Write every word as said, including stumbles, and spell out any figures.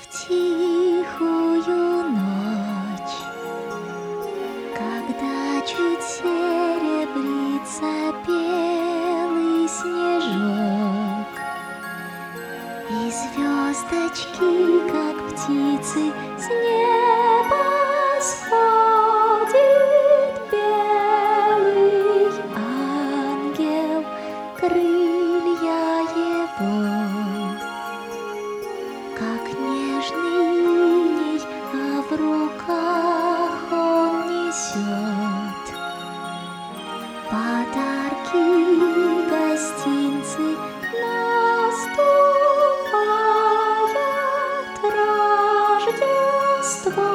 тихую ночь, когда чуть серебрится белый снежок, и звездочки, как птицы, с неба сходит белый ангел, крылья его, как нежный иней, а в руках он несет подарки, гостинцы, наступает Рождество.